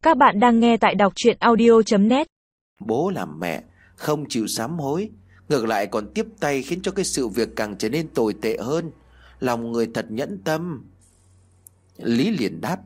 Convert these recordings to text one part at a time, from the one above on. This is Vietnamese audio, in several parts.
Các bạn đang nghe tại đọc truyện audio.net. Bố làm mẹ không chịu sám hối, ngược lại còn tiếp tay khiến cho cái sự việc càng trở nên tồi tệ hơn. Lòng người thật nhẫn tâm. Lý liền đáp: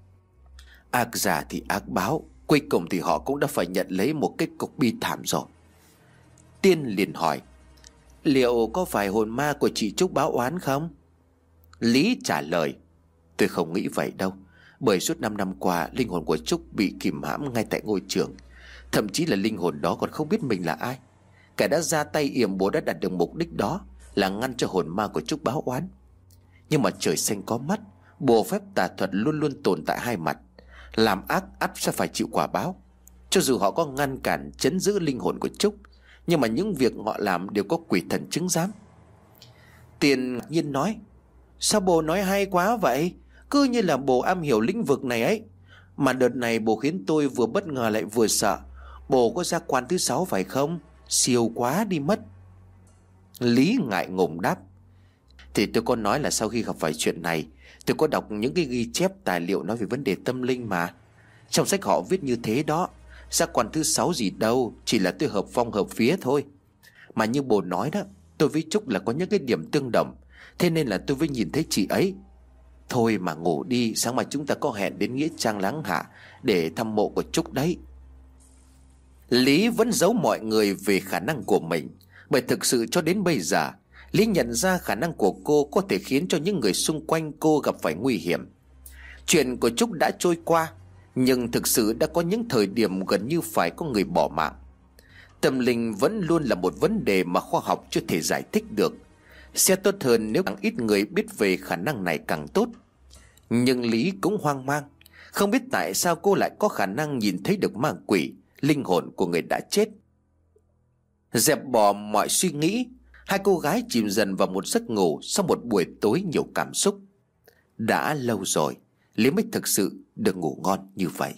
ác giả thì ác báo, cuối cùng thì họ cũng đã phải nhận lấy một kết cục bi thảm rồi. Tiên liền hỏi: liệu có phải hồn ma của chị Trúc báo oán không? Lý trả lời: tôi không nghĩ vậy đâu. Bởi suốt 5 năm qua, linh hồn của Trúc bị kìm hãm ngay tại ngôi trường. Thậm chí là linh hồn đó còn không biết mình là ai. Kẻ đã ra tay yểm bố đã đạt được mục đích đó là ngăn cho hồn ma của Trúc báo oán. Nhưng mà trời xanh có mắt, bùa phép tà thuật luôn luôn tồn tại hai mặt. Làm ác ắt sẽ phải chịu quả báo. Cho dù họ có ngăn cản trấn giữ linh hồn của Trúc, nhưng mà những việc họ làm đều có quỷ thần chứng giám. Tiền ngạc nhiên nói: sao bồ nói hay quá vậy? Cứ như là bồ am hiểu lĩnh vực này ấy. Mà đợt này bồ khiến tôi vừa bất ngờ lại vừa sợ. Bồ có ra quan thứ 6 phải không? Siêu quá đi mất. Lý ngại ngùng đáp: thì tôi có nói là sau khi gặp phải chuyện này, tôi có đọc những cái ghi chép tài liệu nói về vấn đề tâm linh mà. Trong sách họ viết như thế đó. Ra quan thứ 6 gì đâu, chỉ là tôi hợp phong hợp phía thôi. Mà như bồ nói đó, tôi với Trúc là có những cái điểm tương đồng, thế nên là tôi mới nhìn thấy chị ấy. Thôi mà ngủ đi, sáng mai chúng ta có hẹn đến nghĩa trang Láng Hạ để thăm mộ của Trúc đấy. Lý vẫn giấu mọi người về khả năng của mình, bởi thực sự cho đến bây giờ Lý nhận ra khả năng của cô có thể khiến cho những người xung quanh cô gặp phải nguy hiểm. Chuyện của Trúc đã trôi qua, nhưng thực sự đã có những thời điểm gần như phải có người bỏ mạng. Tâm linh vẫn luôn là một vấn đề mà khoa học chưa thể giải thích được. Sẽ tốt hơn nếu càng ít người biết về khả năng này càng tốt. Nhưng Lý cũng hoang mang, không biết tại sao cô lại có khả năng nhìn thấy được ma quỷ, linh hồn của người đã chết. Dẹp bỏ mọi suy nghĩ, hai cô gái chìm dần vào một giấc ngủ sau một buổi tối nhiều cảm xúc. Đã lâu rồi Lý mới thực sự được ngủ ngon như vậy.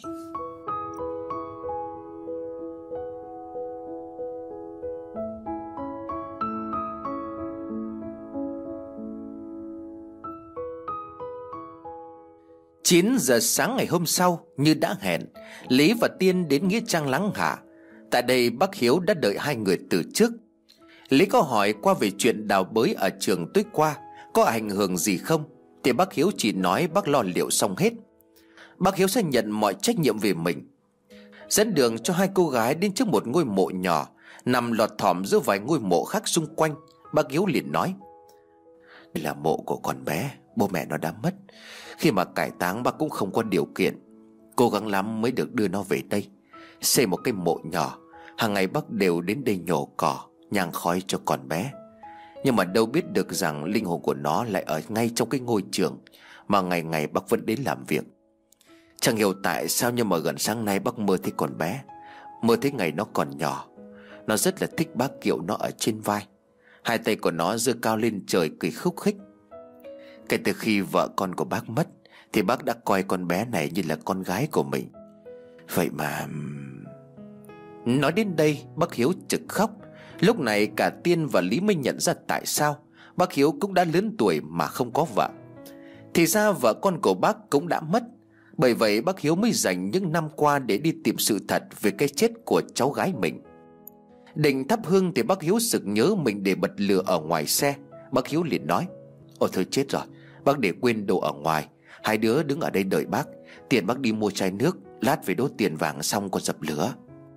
Chín giờ sáng ngày hôm sau, như đã hẹn, Lý và Tiên đến nghĩa trang Láng Hạ. Tại đây bác Hiếu đã đợi hai người từ trước. Lý có hỏi qua về chuyện đào bới ở trường tối qua có ảnh hưởng gì không, thì bác Hiếu chỉ nói bác lo liệu xong hết. Bác Hiếu sẽ nhận mọi trách nhiệm về mình. Dẫn đường cho hai cô gái đến trước một ngôi mộ nhỏ nằm lọt thỏm giữa vài ngôi mộ khác xung quanh. Bác Hiếu liền nói: đây là mộ của con bé, bố mẹ nó đã mất. Khi mà cải táng bác cũng không có điều kiện, cố gắng lắm mới được đưa nó về đây, xây một cái mộ nhỏ. Hàng ngày bác đều đến đây nhổ cỏ, nhang khói cho con bé. Nhưng mà đâu biết được rằng linh hồn của nó lại ở ngay trong cái ngôi trường mà ngày ngày bác vẫn đến làm việc. Chẳng hiểu tại sao nhưng mà gần sáng nay bác mơ thấy con bé, mơ thấy ngày nó còn nhỏ. Nó rất là thích bác kiệu nó ở trên vai, hai tay của nó giơ cao lên trời cười khúc khích. Kể từ khi vợ con của bác mất thì bác đã coi con bé này như là con gái của mình. Vậy mà... Nói đến đây bác Hiếu trực khóc. Lúc này cả Tiên và Lý mới nhận ra tại sao bác Hiếu cũng đã lớn tuổi mà không có vợ. Thì ra vợ con của bác cũng đã mất. Bởi vậy bác Hiếu mới dành những năm qua để đi tìm sự thật về cái chết của cháu gái mình. Định thắp hương thì bác Hiếu sực nhớ mình để bật lửa ở ngoài xe. Bác Hiếu liền nói: ôi thôi chết rồi, bác để quên đồ ở ngoài. Hai đứa đứng ở đây đợi bác, tiền bác đi mua chai nước, lát về đốt tiền vàng xong còn dập lửa.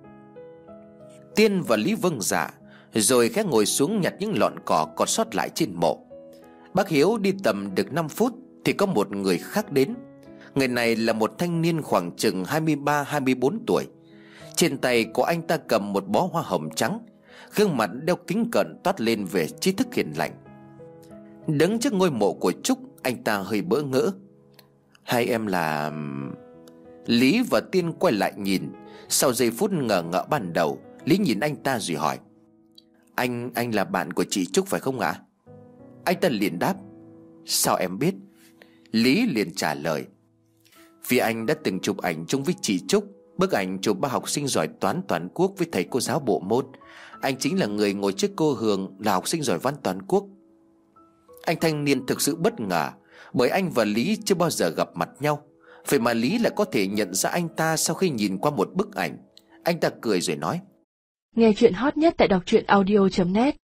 Tiên và Lý vâng dạ, rồi khẽ ngồi xuống nhặt những lọn cỏ còn sót lại trên mộ. Bác Hiếu đi tầm được 5 phút thì có một người khác đến. Người này là một thanh niên khoảng chừng 23-24 tuổi. Trên tay của anh ta cầm một bó hoa hồng trắng, gương mặt đeo kính cận toát lên vẻ trí thức hiền lành. Đứng trước ngôi mộ của Trúc, anh ta hơi bỡ ngỡ. Hai em là... Lý và Tiên quay lại nhìn. Sau giây phút ngờ ngợ ban đầu, Lý nhìn anh ta rồi hỏi: Anh là bạn của chị Trúc phải không ạ? Anh ta liền đáp: sao em biết? Lý liền trả lời: vì anh đã từng chụp ảnh chung với chị Trúc. Bức ảnh chụp ba học sinh giỏi toán toàn quốc với thầy cô giáo bộ môn. Anh chính là người ngồi trước cô Hường, là học sinh giỏi văn toàn quốc. Anh thanh niên thực sự bất ngờ, bởi anh và Lý chưa bao giờ gặp mặt nhau. Vậy mà Lý lại có thể nhận ra anh ta sau khi nhìn qua một bức ảnh. Anh ta cười rồi nói: Nghe chuyện hot nhất tại đọc truyện audio.net.